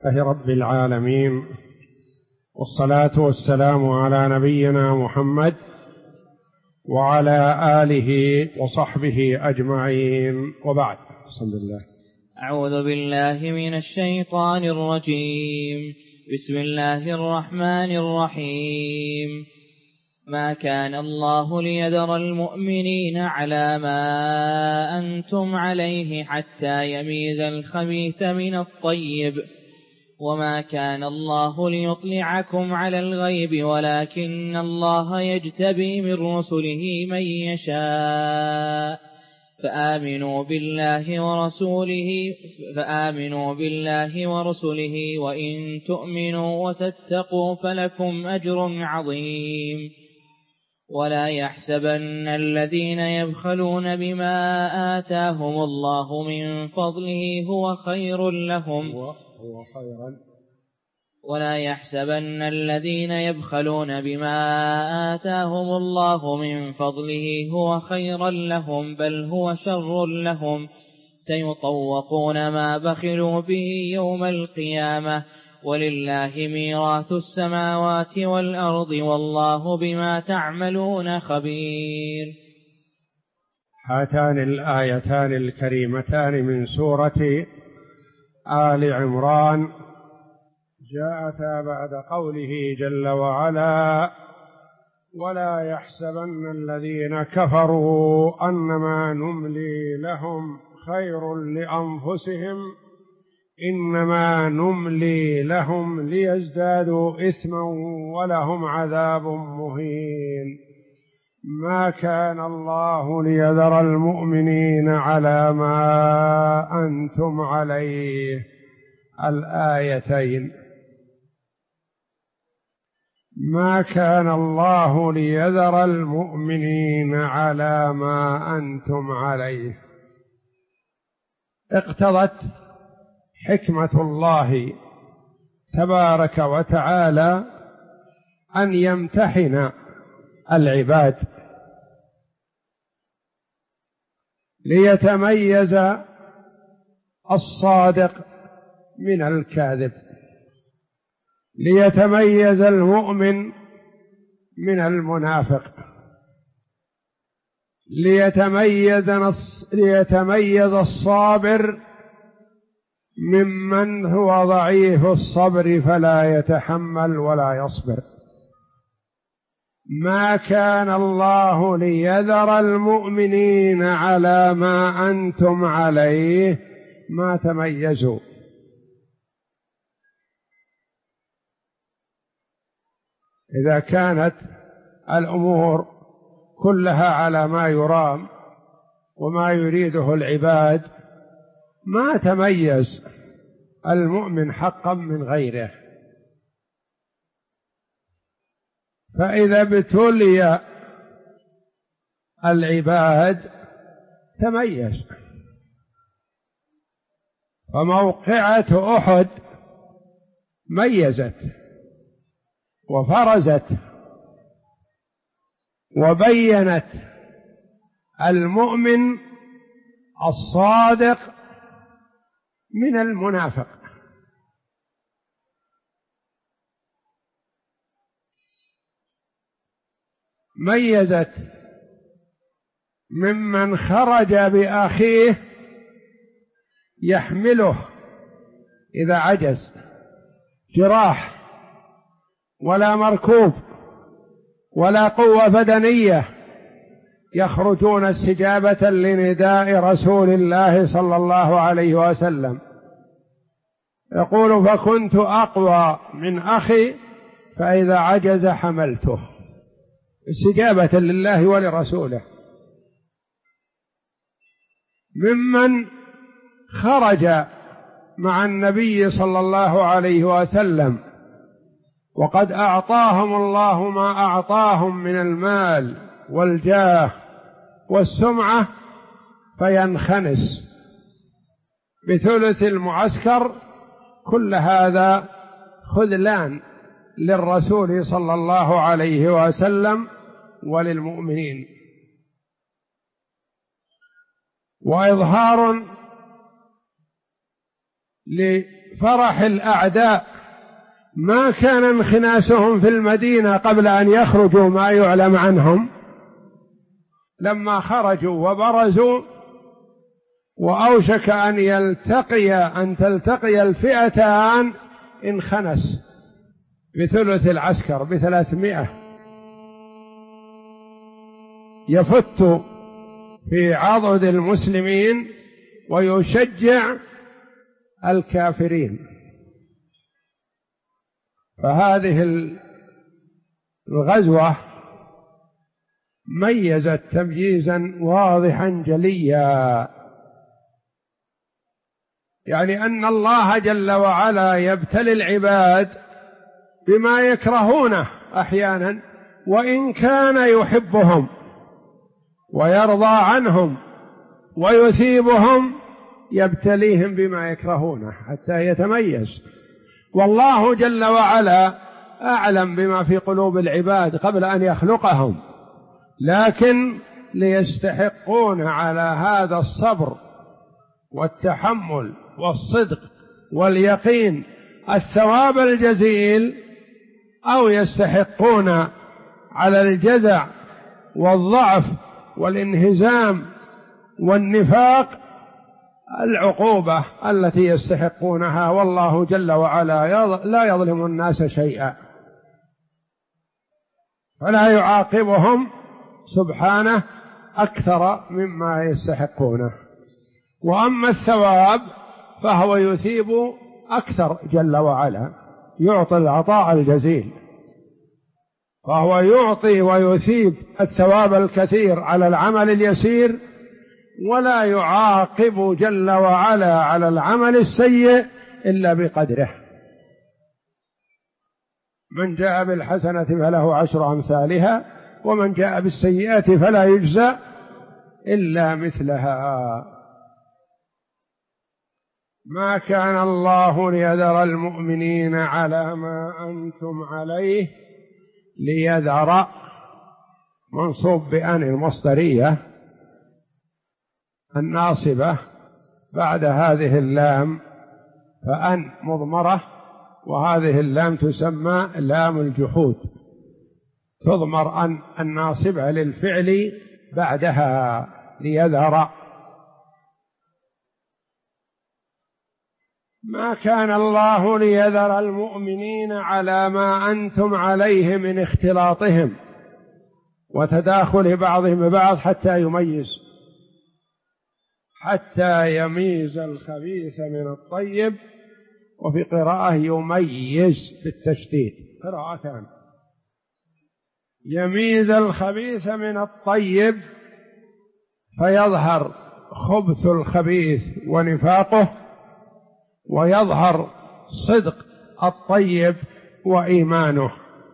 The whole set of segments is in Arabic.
لله رب العالمين، والصلاة والسلام على نبينا محمد وعلى آله وصحبه أجمعين، وبعد. بسم الله. أعوذ بالله من الشيطان الرجيم. بسم الله الرحمن الرحيم. ما كان الله ليذر المؤمنين على ما أنتم عليه حتى يميز الخبيث من الطيب، وما كان الله ليطلعكم على الغيب ولكن الله يجتبي من رسله من يشاء، فآمنوا بالله ورسله وإن تؤمنوا وتتقوا فلكم أجر عظيم. ولا يحسبن الذين يبخلون بما آتاهم الله من فضله هو خير لهم، ولا يحسبن الذين يبخلون بما آتاهم الله من فضله هو خيرا لهم، بل هو شر لهم، سيطوقون ما بخلوا به يوم القيامة، ولله ميراث السماوات والأرض والله بما تعملون خبير. هاتان الآيتان الكريمتان من سورة آل عمران جاءتا بعد قوله جل وعلا: ولا يحسبن الذين كفروا أنما نملي لهم خير لأنفسهم إنما نملي لهم ليزدادوا إثما ولهم عذاب مهين. ما كان الله ليذر المؤمنين على ما أنتم عليه. الآيتين: ما كان الله ليذر المؤمنين على ما أنتم عليه، اقتضت حكمة الله تبارك وتعالى أن يمتحن العباد ليتميز الصادق من الكاذب، ليتميز المؤمن من المنافق، ليتميز الصابر ممن هو ضعيف الصبر فلا يتحمل ولا يصبر. ما كان الله ليذر المؤمنين على ما أنتم عليه، ما تميزوا. إذا كانت الأمور كلها على ما يرام وما يريده العباد ما تميز المؤمن حقا من غيره. فإذا ابتلي العباد تميز. فموقعة أحد ميزت وفرزت وبينت المؤمن الصادق من المنافق. ميزت ممن خرج بأخيه يحمله إذا عجز، جراح ولا مركوب ولا قوة بدنية، يخرجون استجابة لنداء رسول الله صلى الله عليه وسلم. يقول: فكنت أقوى من أخي فإذا عجز حملته، استجابة لله ولرسوله. ممن خرج مع النبي صلى الله عليه وسلم وقد أعطاهم الله ما أعطاهم من المال والجاه والسمعة، فينخنس بثلث المعسكر، كل هذا خذلان للرسول صلى الله عليه وسلم وللمؤمنين، وإظهار لفرح الأعداء، ما كان انخناسهم في المدينة قبل أن يخرجوا ما يعلم عنهم، لما خرجوا وبرزوا وأوشك أن تلتقي الفئتان انخنس بثلث العسكر ب300 يفت في عضد المسلمين ويشجع الكافرين. فهذه الغزوة ميزت تمييزا واضحا جليا، يعني أن الله جل وعلا يبتلي العباد بما يكرهونه أحيانا، وإن كان يحبهم ويرضى عنهم ويثيبهم يبتليهم بما يكرهونه حتى يتميز. والله جل وعلا أعلم بما في قلوب العباد قبل أن يخلقهم، لكن ليستحقون على هذا الصبر والتحمل والصدق واليقين الثواب الجزيل، أو يستحقون على الجزع والضعف والانهزام والنفاق العقوبة التي يستحقونها. والله جل وعلا لا يظلم الناس شيئا، فلا يعاقبهم سبحانه أكثر مما يستحقونه. وأما الثواب فهو يثيب أكثر جل وعلا، يعطي العطاء الجزيل، فهو يعطي ويثيب الثواب الكثير على العمل اليسير، ولا يعاقب جل وعلا على العمل السيء إلا بقدره. من جاء بالحسنة فله 10 أمثالها، ومن جاء بالسيئات فلا يجزى إلا مثلها. ما كان الله ليذر المؤمنين على ما أنتم عليه، ليذر منصوب بأن المصدرية الناصبة بعد هذه اللام، فأن مضمرة، وهذه اللام تسمى لام الجحود، تضمر أن الناصبة للفعل بعدها ليذر. ما كان الله ليذر المؤمنين على ما أنتم عليه من اختلاطهم وتداخل بعضهم ببعض حتى يميز الخبيث من الطيب، وفي قراءة يميز بالتشديد، قراءتان، يميز الخبيث من الطيب فيظهر خبث الخبيث ونفاقه، ويظهر صدق الطيب وإيمانه.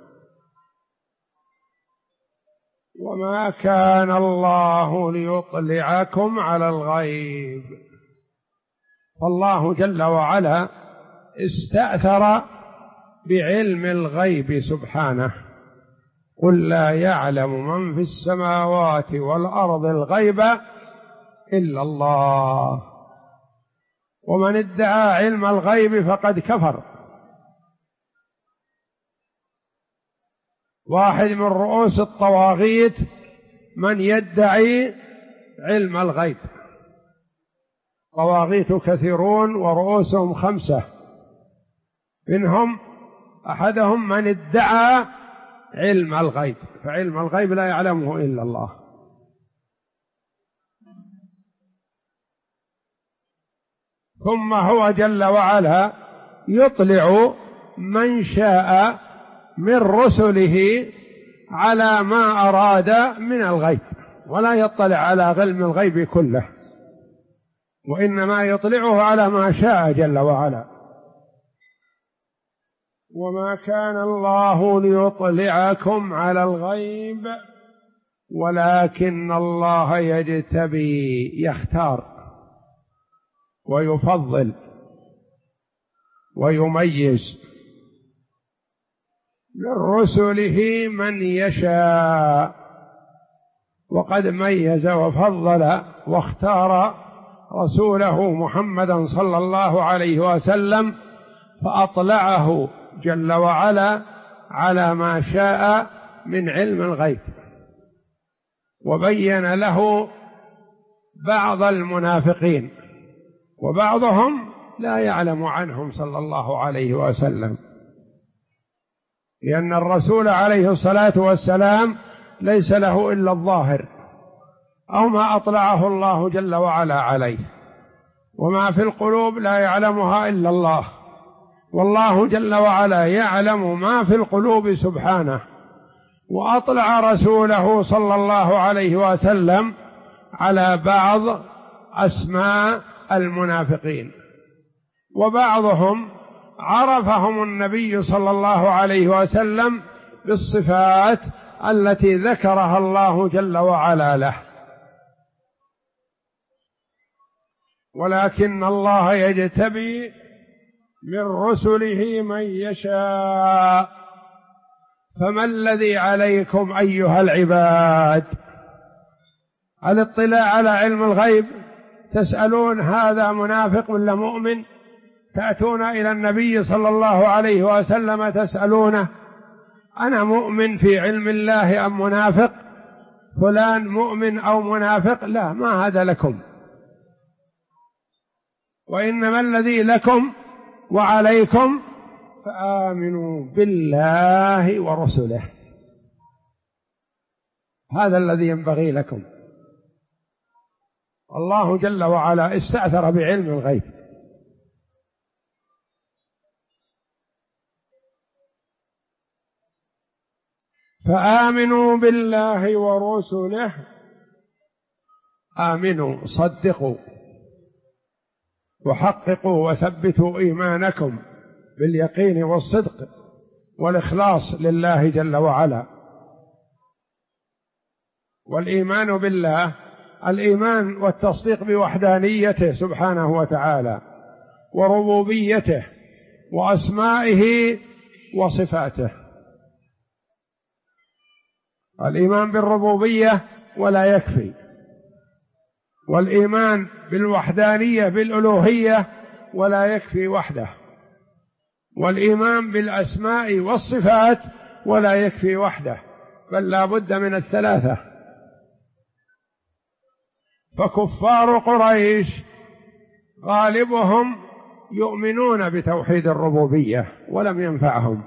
وما كان الله ليطلعكم على الغيب، فالله جل وعلا استأثر بعلم الغيب سبحانه، قل لا يعلم من في السماوات والأرض الغيب إلا الله، ومن ادعى علم الغيب فقد كفر. واحد من رؤوس الطواغيت من يدعي علم الغيب، طواغيت كثيرون ورؤوسهم 5، منهم أحدهم من ادعى علم الغيب، فعلم الغيب لا يعلمه إلا الله. ثم هو جل وعلا يطلع من شاء من رسله على ما أراد من الغيب، ولا يطلع على علم الغيب كله، وإنما يطلعه على ما شاء جل وعلا. وما كان الله ليطلعكم على الغيب ولكن الله يجتبي، يختار ويفضل ويميز من رسله من يشاء، وقد ميز وفضل واختار رسوله محمدا صلى الله عليه وسلم فأطلعه جل وعلا على ما شاء من علم الغيب، وبين له بعض المنافقين، وبعضهم لا يعلم عنهم صلى الله عليه وسلم، لأن الرسول عليه الصلاة والسلام ليس له إلا الظاهر أو ما أطلعه الله جل وعلا عليه، وما في القلوب لا يعلمها إلا الله، والله جل وعلا يعلم ما في القلوب سبحانه، وأطلع رسوله صلى الله عليه وسلم على بعض أسماء المنافقين، وبعضهم عرفهم النبي صلى الله عليه وسلم بالصفات التي ذكرها الله جل وعلا له. ولكن الله يجتبي من رسله من يشاء، فما الذي عليكم أيها العباد؟ الاطلاع على علم الغيب، تسألون هذا منافق ولا مؤمن؟ تأتون إلى النبي صلى الله عليه وسلم تسألونه أنا مؤمن في علم الله أم منافق؟ فلان مؤمن أو منافق؟ لا، ما هذا لكم، وإنما الذي لكم وعليكم فآمنوا بالله ورسله، هذا الذي ينبغي لكم. الله جل وعلا استأثر بعلم الغيب، فآمنوا بالله ورسله، آمنوا صدقوا وحققوا وثبتوا إيمانكم باليقين والصدق والإخلاص لله جل وعلا. والإيمان بالله الإيمان والتصديق بوحدانيته سبحانه وتعالى وربوبيته وأسمائه وصفاته. الإيمان بالربوبية ولا يكفي، والإيمان بالوحدانية بالألوهية ولا يكفي وحده، والإيمان بالأسماء والصفات ولا يكفي وحده، بل لا بد من الثلاثة. فكفار قريش غالبهم يؤمنون بتوحيد الربوبية ولم ينفعهم،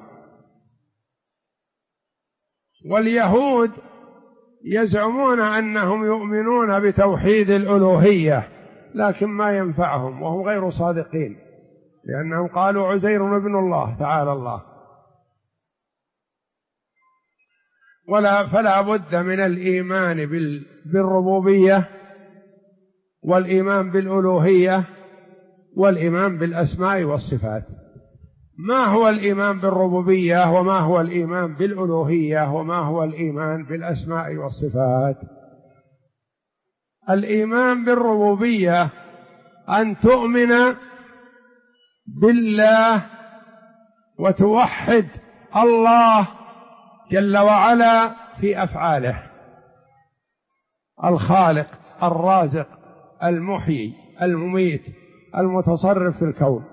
واليهود يزعمون أنهم يؤمنون بتوحيد الألوهية لكن ما ينفعهم، وهم غير صادقين، لأنهم قالوا عزير ابن الله تعالى الله. فلا بد من الإيمان بالربوبية والإيمان بالألوهية والإيمان بالأسماء والصفات. ما هو الإيمان بالربوبية وما هو الإيمان بالألوهية وما هو الإيمان بالأسماء والصفات؟ الإيمان بالربوبية أن تؤمن بالله وتوحد الله جل وعلا في أفعاله، الخالق الرازق المحيي المميت المتصرف في الكون.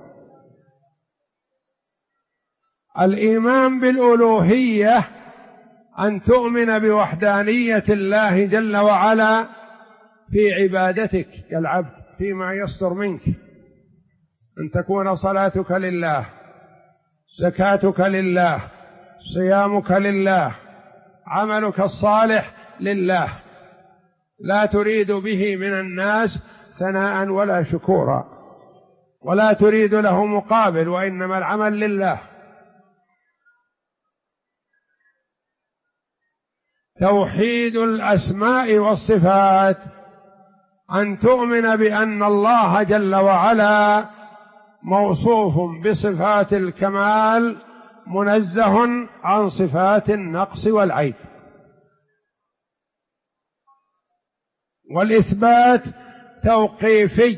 الإيمان بالألوهية أن تؤمن بوحدانية الله جل وعلا في عبادتك كالعبد، فيما يصدر منك، أن تكون صلاتك لله، زكاتك لله، صيامك لله، عملك الصالح لله، لا تريد به من الناس ثناء ولا شكورا، ولا تريد له مقابل، وإنما العمل لله. توحيد الأسماء والصفات أن تؤمن بأن الله جل وعلا موصوف بصفات الكمال منزه عن صفات النقص والعيب. والإثبات توقيفي،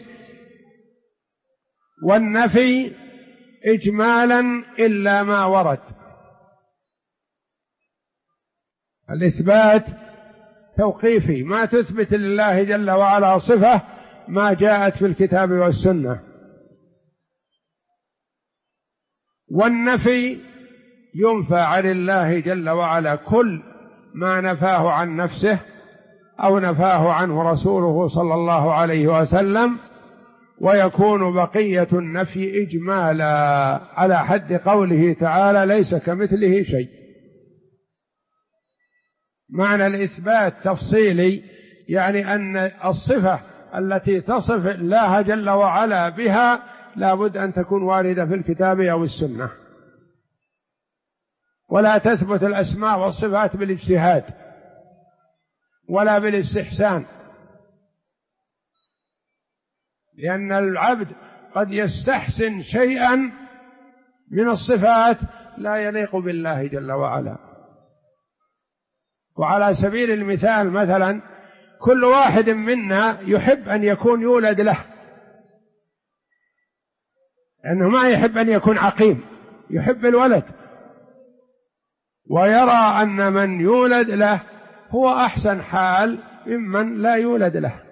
والنفي إجمالا إلا ما ورد. الإثبات توقيفي، ما تثبت لله جل وعلا صفة ما جاءت في الكتاب والسنة. والنفي ينفى عن الله جل وعلا كل ما نفاه عن نفسه أو نفاه عنه رسوله صلى الله عليه وسلم، ويكون بقية النفي إجمالا على حد قوله تعالى ليس كمثله شيء. معنى الإثبات تفصيلي، يعني أن الصفة التي تصف الله جل وعلا بها لا بد أن تكون واردة في الكتاب أو السنة، ولا تثبت الأسماء والصفات بالاجتهاد ولا بالاستحسان، لأن العبد قد يستحسن شيئا من الصفات لا يليق بالله جل وعلا. وعلى سبيل المثال مثلا كل واحد منا يحب أن يكون يولد له، لأنه ما يحب أن يكون عقيم، يحب الولد، ويرى أن من يولد له هو أحسن حال ممن لا يولد له،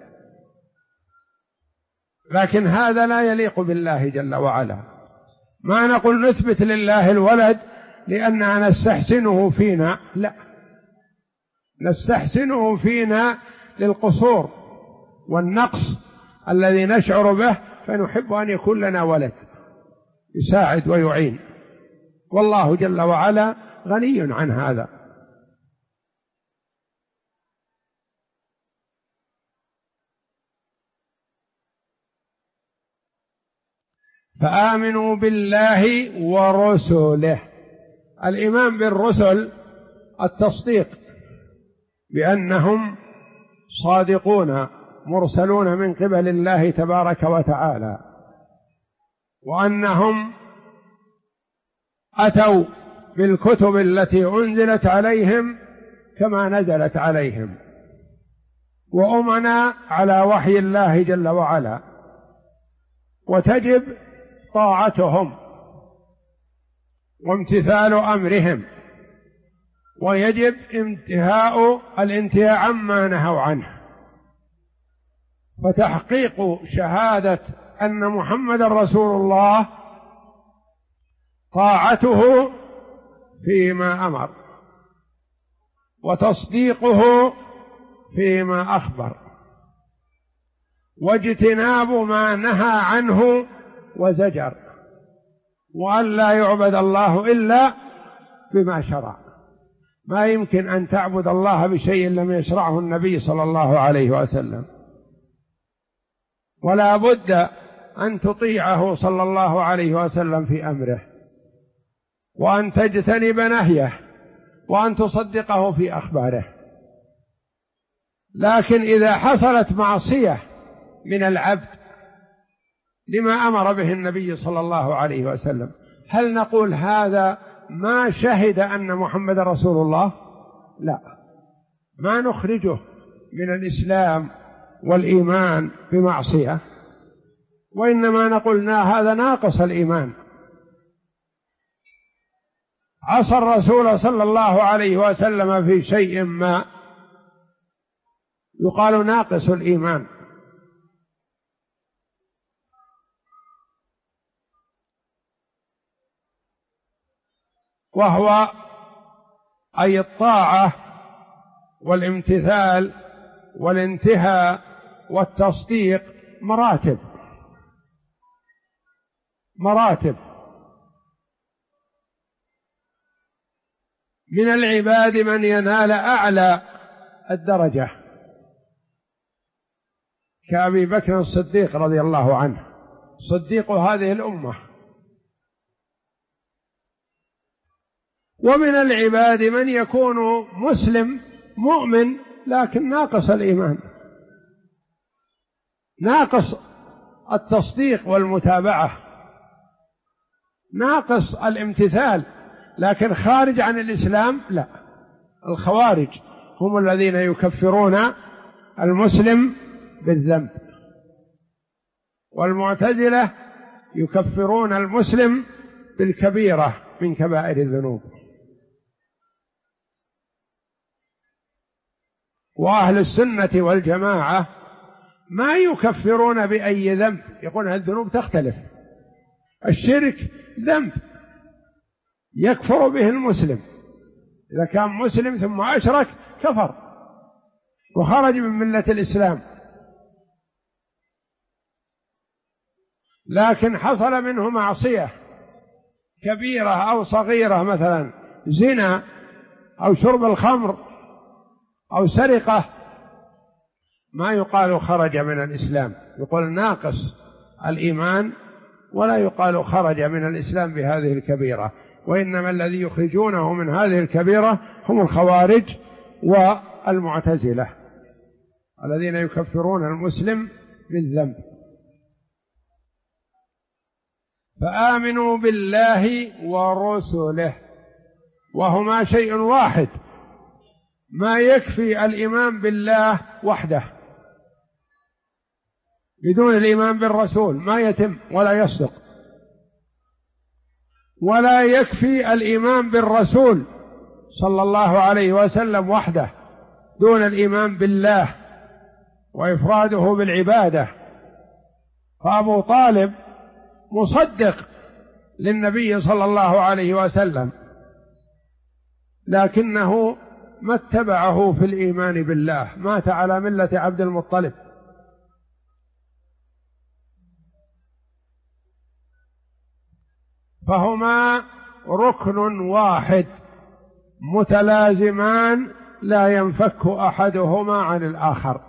لكن هذا لا يليق بالله جل وعلا. ما نقول نثبت لله الولد لأننا نستحسنه فينا، لا، نستحسنه فينا للقصور والنقص الذي نشعر به، فنحب أن يكون لنا ولد يساعد ويعين، والله جل وعلا غني عن هذا. فآمنوا بالله ورسله. الإيمان بالرسل التصديق بأنهم صادقون مرسلون من قبل الله تبارك وتعالى، وأنهم أتوا بالكتب التي أنزلت عليهم كما نزلت عليهم، وأمنا على وحي الله جل وعلا، وتجب طاعتهم وامتثال أمرهم، ويجب الانتهاء عما نهوا عنه. فتحقيق شهادة أن محمد رسول الله طاعته فيما أمر، وتصديقه فيما أخبر، واجتناب ما نهى عنه وزجر، وأن لا يعبد الله إلا بما شرع. ما يمكن أن تعبد الله بشيء لم يشرعه النبي صلى الله عليه وسلم، ولا بد أن تطيعه صلى الله عليه وسلم في أمره، وأن تجتنب نهيه، وأن تصدقه في أخباره. لكن إذا حصلت معصية من العبد لما أمر به النبي صلى الله عليه وسلم، هل نقول هذا ما شهد أن محمد رسول الله؟ لا، ما نخرجه من الإسلام والإيمان بمعصية، وإنما نقولنا هذا ناقص الإيمان. عصى الرسول صلى الله عليه وسلم في شيء ما يقال ناقص الإيمان. وهو أي الطاعة والامتثال والانتهاء والتصديق مراتب من العباد من ينال أعلى الدرجة كأبي بكر الصديق رضي الله عنه، صديق هذه الأمة. ومن العباد من يكون مسلم مؤمن لكن ناقص الإيمان، ناقص التصديق والمتابعة، ناقص الامتثال، لكن خارج عن الإسلام لا. الخوارج هم الذين يكفرون المسلم بالذنب، والمعتزلة يكفرون المسلم بالكبيرة من كبائر الذنوب. وأهل السنة والجماعة ما يكفرون بأي ذنب، يقول الذنوب تختلف. الشرك ذنب يكفر به المسلم، إذا كان مسلم ثم أشرك كفر وخرج من ملة الإسلام. لكن حصل منه معصية كبيرة أو صغيرة، مثلا زنا أو شرب الخمر أو سرقة، ما يقال خرج من الإسلام، يقول ناقص الإيمان، ولا يقال خرج من الإسلام بهذه الكبيرة. وإنما الذي يخرجونه من هذه الكبيرة هم الخوارج والمعتزلة الذين يكفرون المسلم بالذنب. فآمنوا بالله ورسله، وهما شيء واحد، ما يكفي الإيمان بالله وحده، بدون الإيمان بالرسول ما يتم ولا يصدق. ولا يكفي الإيمان بالرسول صلى الله عليه وسلم وحده دون الإيمان بالله وإفراده بالعبادة. فأبو طالب مصدق للنبي صلى الله عليه وسلم، لكنه ما اتبعه في الإيمان بالله، مات على ملة عبد المطلب. فهما ركن واحد متلازمان لا ينفك أحدهما عن الآخر.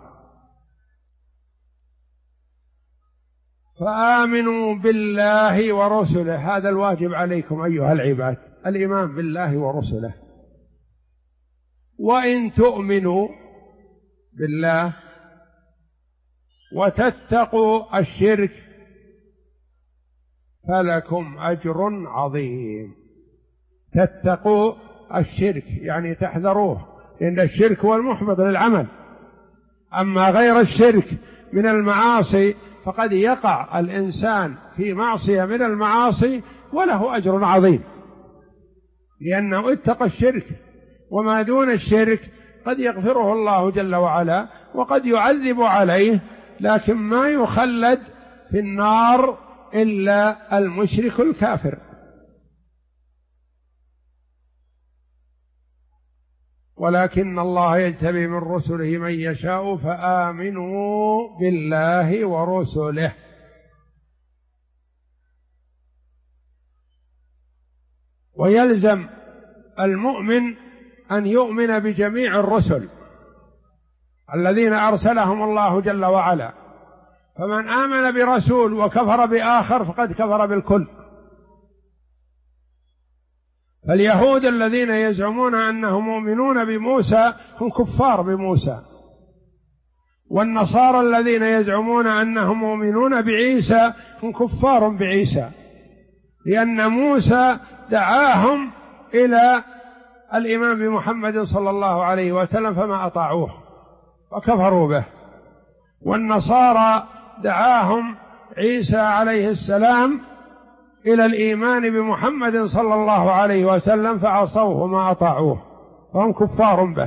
فآمنوا بالله ورسله، هذا الواجب عليكم أيها العباد، الإيمان بالله ورسله. وإن تؤمنوا بالله وتتقوا الشرك فلكم أجر عظيم. تتقوا الشرك يعني تحذروه، لأن الشرك هو المحبط للعمل. أما غير الشرك من المعاصي فقد يقع الإنسان في معصية من المعاصي وله أجر عظيم، لأنه اتقى الشرك. وما دون الشرك قد يغفره الله جل وعلا وقد يعذب عليه، لكن ما يخلد في النار إلا المشرك الكافر. ولكن الله يجتبي من رسله من يشاء فآمنوا بالله ورسله. ويلزم المؤمن أن يؤمن بجميع الرسل الذين أرسلهم الله جل وعلا، فمن آمن برسول وكفر بآخر فقد كفر بالكل. فاليهود الذين يزعمون أنهم مؤمنون بموسى هم كفار بموسى، والنصارى الذين يزعمون أنهم مؤمنون بعيسى هم كفار بعيسى، لأن موسى دعاهم إلى الإيمان بمحمد صلى الله عليه وسلم فما أطاعوه وكفروا به. والنصارى دعاهم عيسى عليه السلام إلى الإيمان بمحمد صلى الله عليه وسلم فعصوه ما أطاعوه فهم كفار به.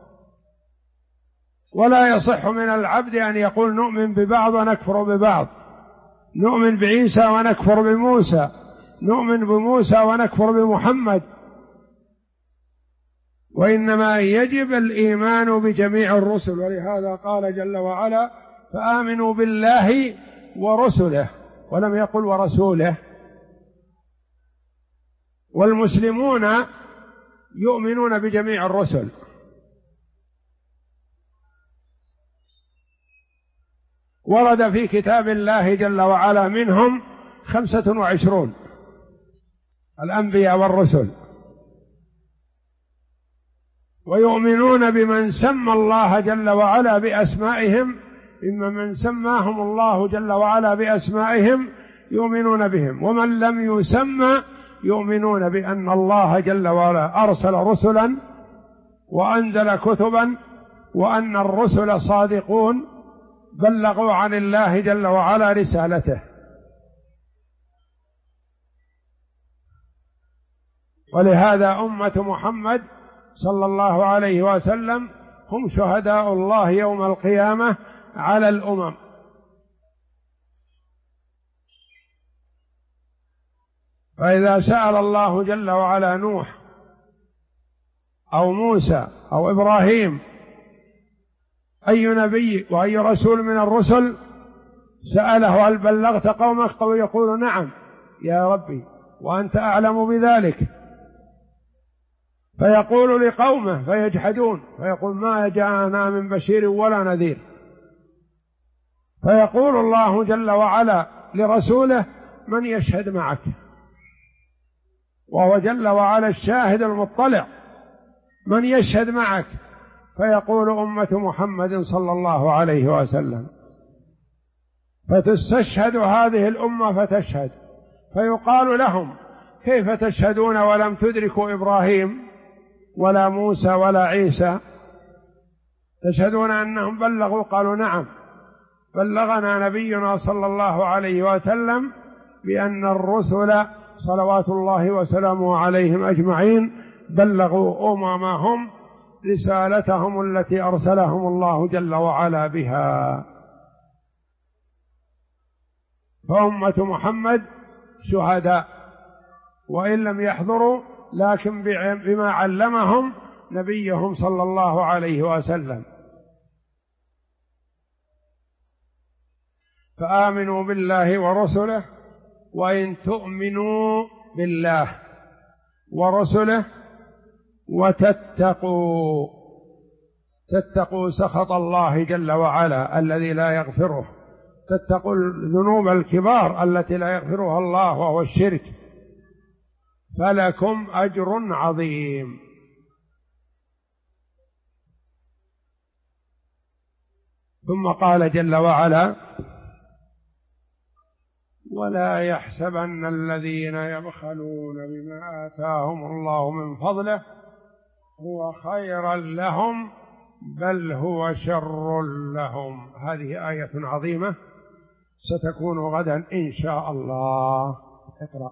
ولا يصح من العبد أن يقول نؤمن ببعض ونكفر ببعض، نؤمن بعيسى ونكفر بموسى، نؤمن بموسى ونكفر بمحمد، وإنما يجب الإيمان بجميع الرسل. ولهذا قال جل وعلا فآمنوا بالله ورسله، ولم يقل ورسوله. والمسلمون يؤمنون بجميع الرسل. ورد في كتاب الله جل وعلا منهم 25 الأنبياء والرسل، ويؤمنون بمن سمى الله جل وعلا بأسمائهم، إما من سماهم الله جل وعلا بأسمائهم يؤمنون بهم، ومن لم يسمى يؤمنون بأن الله جل وعلا أرسل رسلا وأنزل كتبا، وأن الرسل صادقون بلغوا عن الله جل وعلا رسالته. ولهذا أمة محمد صلى الله عليه وسلم هم شهداء الله يوم القيامة على الأمم. فإذا سأل الله جل وعلا نوح أو موسى أو إبراهيم أي نبي وأي رسول من الرسل، سأله هل بلغت قومك؟ أو يقول نعم يا ربي وأنت أعلم بذلك، فيقول لقومه فيجحدون، فيقول ما جاءنا من بشير ولا نذير، فيقول الله جل وعلا لرسوله من يشهد معك، وهو جل وعلا الشاهد المطلع، من يشهد معك؟ فيقول أمة محمد صلى الله عليه وسلم، فتستشهد هذه الأمة فتشهد، فيقال لهم كيف تشهدون ولم تدركوا إبراهيم ولا موسى ولا عيسى؟ تشهدون أنهم بلغوا؟ قالوا نعم بلغنا نبينا صلى الله عليه وسلم بأن الرسل صلوات الله وسلامه عليهم أجمعين بلغوا أممهم رسالتهم التي أرسلهم الله جل وعلا بها. فأمة محمد شهداء وإن لم يحضروا، لكن بما علمهم نبيهم صلى الله عليه وسلم. فآمنوا بالله ورسله، وإن تؤمنوا بالله ورسله وتتقوا سخط الله جل وعلا الذي لا يغفره، تتقوا الذنوب الكبار التي لا يغفرها الله وهو الشرك، فلكم أجر عظيم. ثم قال جل وعلا ولا يحسبن الذين يبخلون بما آتاهم الله من فضله هو خيرا لهم بل هو شر لهم. هذه آية عظيمة ستكون غدا إن شاء الله. اقرأ.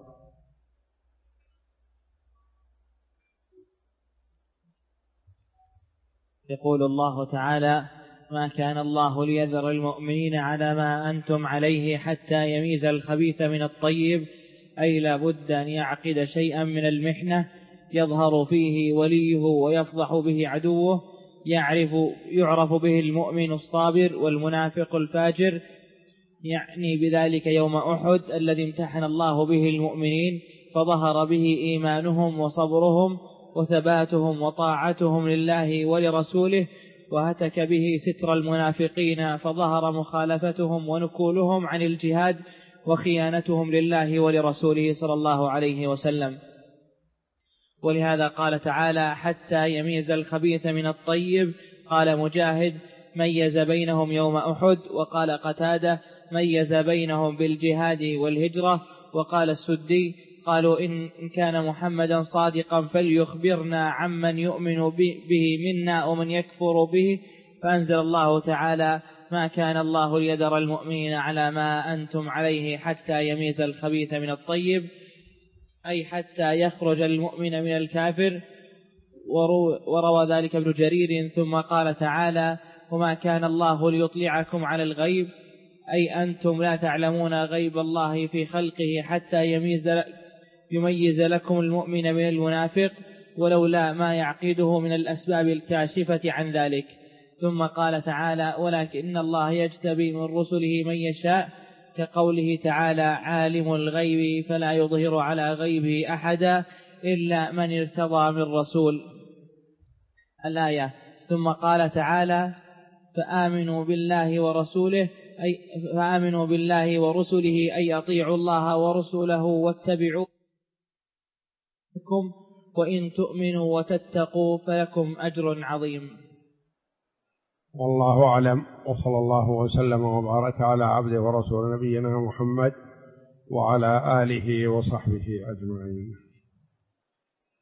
يقول الله تعالى ما كان الله ليذر المؤمنين على ما أنتم عليه حتى يميز الخبيث من الطيب، أي لا بد أن يعقد شيئا من المحنة يظهر فيه وليه ويفضح به عدوه، يعرف به المؤمن الصابر والمنافق الفاجر، يعني بذلك يوم أحد الذي امتحن الله به المؤمنين فظهر به إيمانهم وصبرهم وثباتهم وطاعتهم لله ولرسوله، وهتك به ستر المنافقين فظهر مخالفتهم ونكولهم عن الجهاد وخيانتهم لله ولرسوله صلى الله عليه وسلم. ولهذا قال تعالى حتى يميز الخبيث من الطيب. قال مجاهد ميز بينهم يوم أحد، وقال قتادة ميز بينهم بالجهاد والهجرة. وقال السدي قالوا إن كان محمدا صادقا فليخبرنا عمن يؤمن به منا ومن يكفر به. فأنزل الله تعالى ما كان الله ليذر المؤمنين على ما أنتم عليه حتى يميز الخبيث من الطيب، أي حتى يخرج المؤمن من الكافر. وروى ذلك ابن جرير. ثم قال تعالى وما كان الله ليطلعكم على الغيب، أي أنتم لا تعلمون غيب الله في خلقه حتى يميز لكم المؤمن من المنافق، ولولا ما يعقده من الأسباب الكاشفة عن ذلك. ثم قال تعالى ولكن الله يجتبي من رسله من يشاء، كقوله تعالى عالم الغيب فلا يظهر على غيبه أحدا إلا من ارتضى من رسول، الآية. ثم قال تعالى فآمنوا بالله ورسله أي أطيعوا الله ورسوله واتبعوا وإن تؤمنوا وتتقوا فلكم أجر عظيم. والله أعلم، وصلى الله وسلم وبارك على عبده ورسول نبينا محمد وعلى آله وصحبه أجمعين.